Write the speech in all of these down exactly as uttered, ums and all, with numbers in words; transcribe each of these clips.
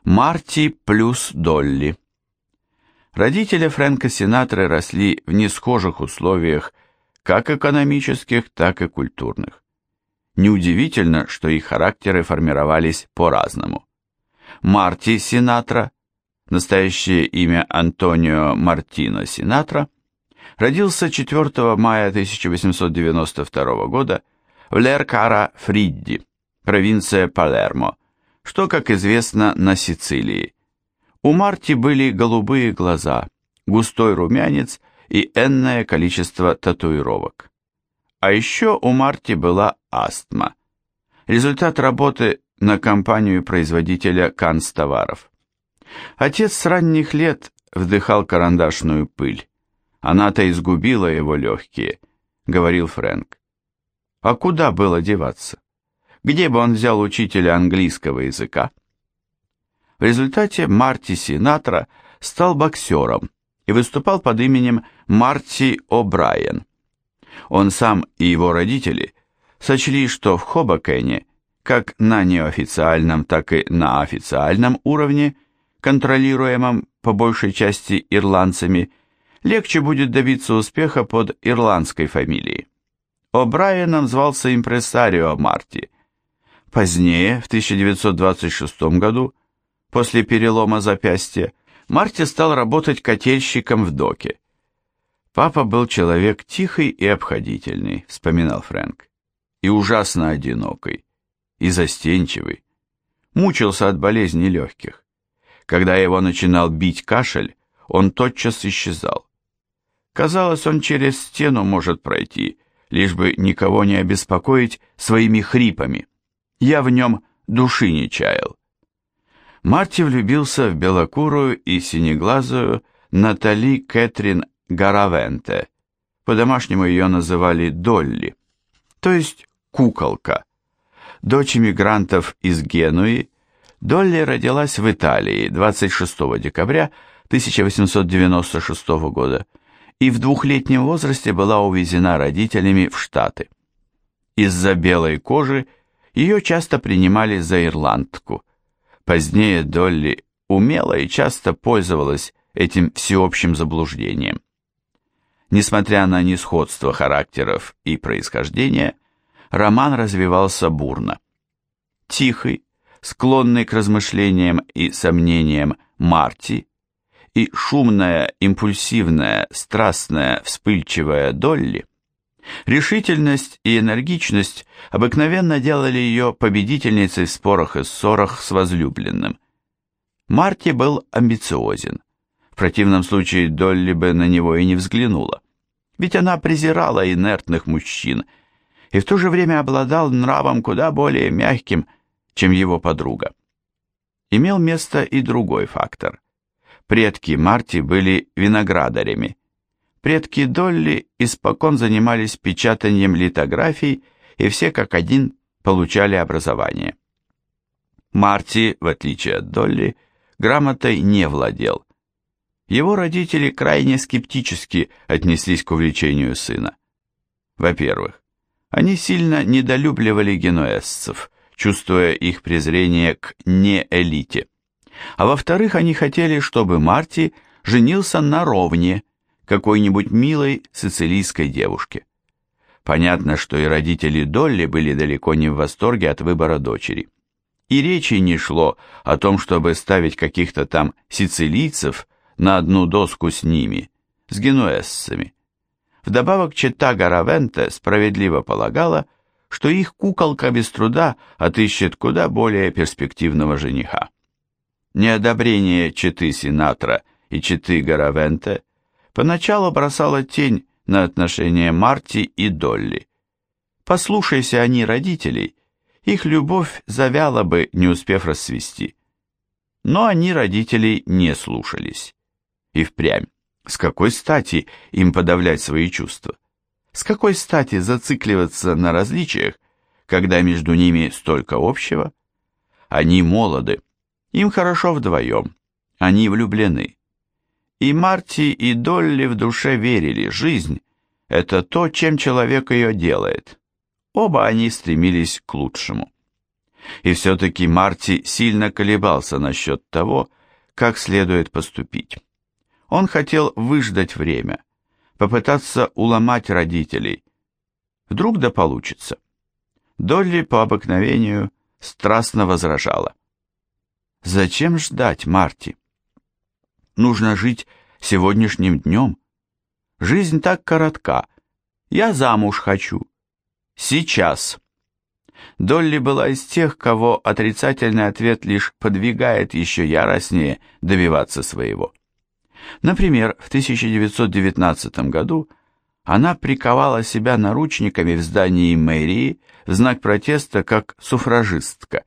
Марти плюс Долли. Родители Фрэнка Синатры росли в несхожих условиях как экономических, так и культурных. Неудивительно, что их характеры формировались по-разному. Марти Синатра, настоящее имя Антонио Мартино Синатра, родился четвёртого мая тысяча восемьсот девяносто второго года в Леркара-Фридди, провинция Палермо, что, как известно, на Сицилии. У Марти были голубые глаза, густой румянец и энное количество татуировок. А еще у Марти была астма. Результат работы на компанию-производителя канцтоваров. Отец с ранних лет вдыхал карандашную пыль. Она-то изгубила его легкие, говорил Фрэнк. А куда было деваться? Где бы он взял учителя английского языка? В результате Марти Синатра стал боксером и выступал под именем Марти О'Брайен. Он сам и его родители сочли, что в Хобокене, как на неофициальном, так и на официальном уровне, контролируемом по большей части ирландцами, легче будет добиться успеха под ирландской фамилией. О'Брайеном звался импресарио Марти. Позднее, в тысяча девятьсот двадцать шестом году, после перелома запястья, Марти стал работать котельщиком в доке. «Папа был человек тихий и обходительный», — вспоминал Фрэнк, «и ужасно одинокий, и застенчивый. Мучился от болезни легких. Когда его начинал бить кашель, он тотчас исчезал. Казалось, он через стену может пройти, лишь бы никого не обеспокоить своими хрипами. Я в нем души не чаял». Марти влюбился в белокурую и синеглазую Натали Кэтрин Гаравенте, по-домашнему ее называли Долли, то есть куколка. Дочь эмигрантов из Генуи, Долли родилась в Италии двадцать шестого декабря тысяча восемьсот девяносто шестого года и в двухлетнем возрасте была увезена родителями в Штаты. Из-за белой кожи ее часто принимали за ирландку. Позднее Долли умело и часто пользовалась этим всеобщим заблуждением. Несмотря на несходство характеров и происхождения, роман развивался бурно. Тихий, склонный к размышлениям и сомнениям Марти и шумная, импульсивная, страстная, вспыльчивая Долли, решительность и энергичность обыкновенно делали ее победительницей в спорах и ссорах с возлюбленным. Марти был амбициозен. В противном случае Долли бы на него и не взглянула, ведь она презирала инертных мужчин и в то же время обладал нравом куда более мягким, чем его подруга. Имел место и другой фактор. Предки Марти были виноградарями. Предки Долли испокон занимались печатанием литографий, и все как один получали образование. Марти, в отличие от Долли, грамотой не владел. Его родители крайне скептически отнеслись к увлечению сына. Во-первых, они сильно недолюбливали генуэзцев, чувствуя их презрение к неэлите. А во-вторых, они хотели, чтобы Марти женился на ровне, какой-нибудь милой сицилийской девушке. Понятно, что и родители Долли были далеко не в восторге от выбора дочери. И речи не шло о том, чтобы ставить каких-то там сицилийцев на одну доску с ними, с генуэзцами. Вдобавок чета Гаравенте справедливо полагала, что их куколка без труда отыщет куда более перспективного жениха. Неодобрение четы Синатра и четы Гаравенте поначалу бросало тень на отношения Марти и Долли. Послушайся они родителей, их любовь завяла бы, не успев расцвести. Но они родителей не слушались. И впрямь, с какой стати им подавлять свои чувства? С какой стати зацикливаться на различиях, когда между ними столько общего? Они молоды, им хорошо вдвоем, они влюблены. И Марти, и Долли в душе верили, жизнь – это то, чем человек ее делает. Оба они стремились к лучшему. И все-таки Марти сильно колебался насчет того, как следует поступить. Он хотел выждать время, попытаться уломать родителей. Вдруг да получится. Долли по обыкновению страстно возражала. «Зачем ждать, Марти? Нужно жить сегодняшним днем. Жизнь так коротка. Я замуж хочу. Сейчас». Долли была из тех, кого отрицательный ответ лишь подвигает еще яростнее добиваться своего. Например, в тысяча девятьсот девятнадцатом году она приковала себя наручниками в здании мэрии в знак протеста как суфражистка.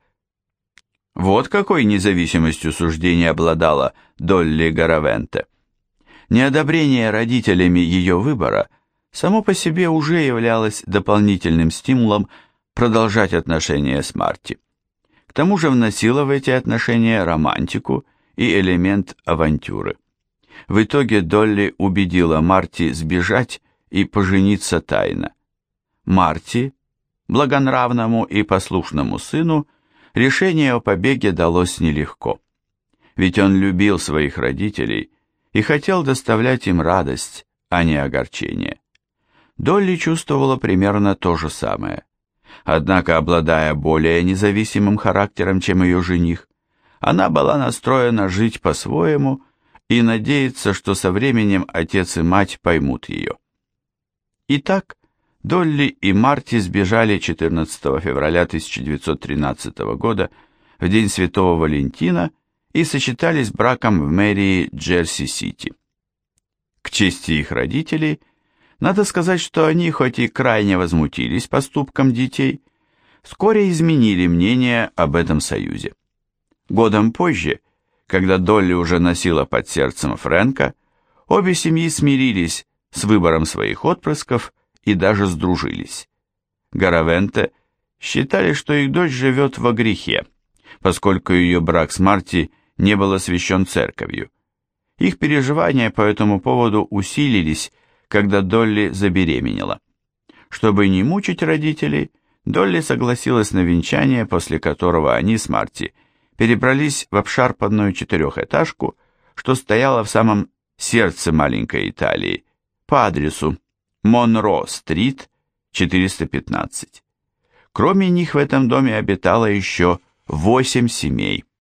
Вот какой независимостью суждения обладала Долли Гаравенте. Неодобрение родителями ее выбора само по себе уже являлось дополнительным стимулом продолжать отношения с Марти. К тому же вносило в эти отношения романтику и элемент авантюры. В итоге Долли убедила Марти сбежать и пожениться тайно. Марти, благонравному и послушному сыну, решение о побеге далось нелегко. Ведь он любил своих родителей и хотел доставлять им радость, а не огорчение. Долли чувствовала примерно то же самое. Однако, обладая более независимым характером, чем ее жених, она была настроена жить по-своему и надеяться, что со временем отец и мать поймут ее. Итак, Долли и Марти сбежали четырнадцатого февраля тысяча девятьсот тринадцатого года в день Святого Валентина и сочетались браком в мэрии Джерси-Сити. К чести их родителей, надо сказать, что они, хоть и крайне возмутились поступком детей, вскоре изменили мнение об этом союзе. Годом позже, когда Долли уже носила под сердцем Фрэнка, обе семьи смирились с выбором своих отпрысков и даже сдружились. Гаравенте считали, что их дочь живет во грехе, поскольку ее брак с Марти не был освящен церковью. Их переживания по этому поводу усилились, когда Долли забеременела. Чтобы не мучить родителей, Долли согласилась на венчание, после которого они с Марти перебрались в обшарпанную четырехэтажку, что стояла в самом сердце маленькой Италии, по адресу Монро-стрит, четыреста пятнадцать. Кроме них в этом доме обитало еще восемь семей.